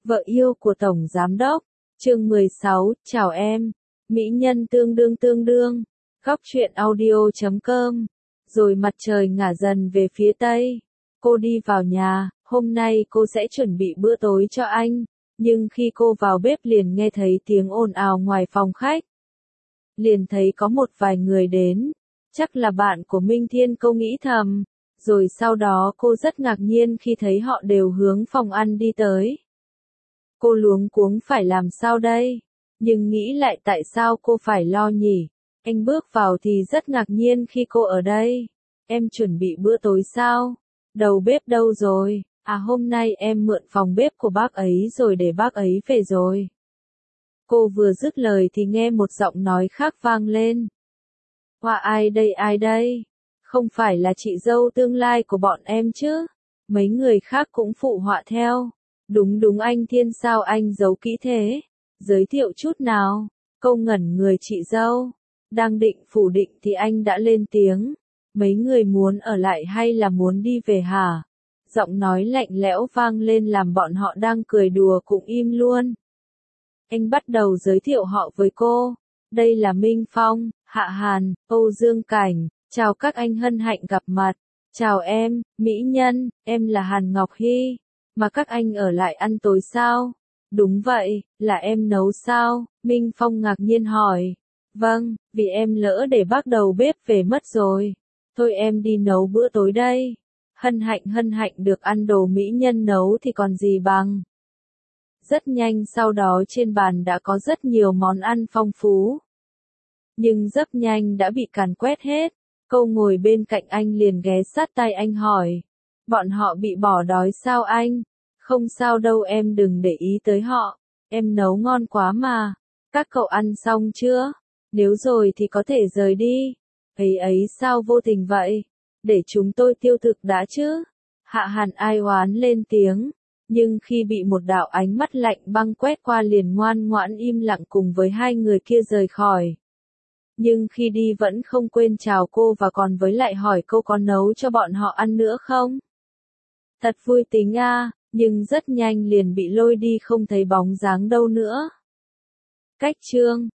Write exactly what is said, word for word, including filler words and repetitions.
Vợ yêu của Tổng Giám Đốc, chương mười sáu, chào em, mỹ nhân tương đương tương đương, góc truyện audio chấm com, rồi mặt trời ngả dần về phía tây, cô đi vào nhà, hôm nay cô sẽ chuẩn bị bữa tối cho anh, nhưng khi cô vào bếp liền nghe thấy tiếng ồn ào ngoài phòng khách. Liền thấy có một vài người đến, chắc là bạn của Minh Thiên cô nghĩ thầm, rồi sau đó cô rất ngạc nhiên khi thấy họ đều hướng phòng ăn đi tới. Cô luống cuống phải làm sao đây? Nhưng nghĩ lại tại sao cô phải lo nhỉ? Anh bước vào thì rất ngạc nhiên khi cô ở đây. Em chuẩn bị bữa tối sao? Đầu bếp đâu rồi? À hôm nay em mượn phòng bếp của bác ấy rồi để bác ấy về rồi. Cô vừa dứt lời thì nghe một giọng nói khác vang lên. Hoa ai đây ai đây? Không phải là chị dâu tương lai của bọn em chứ? Mấy người khác cũng phụ họa theo. Đúng đúng anh Thiên sao anh giấu kỹ thế? Giới thiệu chút nào. Câu ngẩn người chị dâu. Đang định phủ định thì anh đã lên tiếng. Mấy người muốn ở lại hay là muốn đi về hả? Giọng nói lạnh lẽo vang lên làm bọn họ đang cười đùa cũng im luôn. Anh bắt đầu giới thiệu họ với cô. Đây là Minh Phong, Hạ Hàn, Âu Dương Cảnh. Chào các anh hân hạnh gặp mặt. Chào em, mỹ nhân, em là Hàn Ngọc Hy. Mà các anh ở lại ăn tối sao? Đúng vậy, là em nấu sao? Minh Phong ngạc nhiên hỏi. Vâng, vì em lỡ để bác đầu bếp về mất rồi. Thôi em đi nấu bữa tối đây. Hân hạnh hân hạnh được ăn đồ mỹ nhân nấu thì còn gì bằng. Rất nhanh sau đó trên bàn đã có rất nhiều món ăn phong phú. Nhưng rất nhanh đã bị càn quét hết. Cô ngồi bên cạnh anh liền ghé sát tai anh hỏi. Bọn họ bị bỏ đói sao anh? Không sao đâu em đừng để ý tới họ. Em nấu ngon quá mà. Các cậu ăn xong chưa? Nếu rồi thì có thể rời đi. Ấy ấy sao vô tình vậy? Để chúng tôi tiêu thực đã chứ? Hạ Hàn ai oán lên tiếng. Nhưng khi bị một đạo ánh mắt lạnh băng quét qua liền ngoan ngoãn im lặng cùng với hai người kia rời khỏi. Nhưng khi đi vẫn không quên chào cô và còn với lại hỏi cô có nấu cho bọn họ ăn nữa không? Thật vui tính a, nhưng rất nhanh liền bị lôi đi không thấy bóng dáng đâu nữa. Cách chương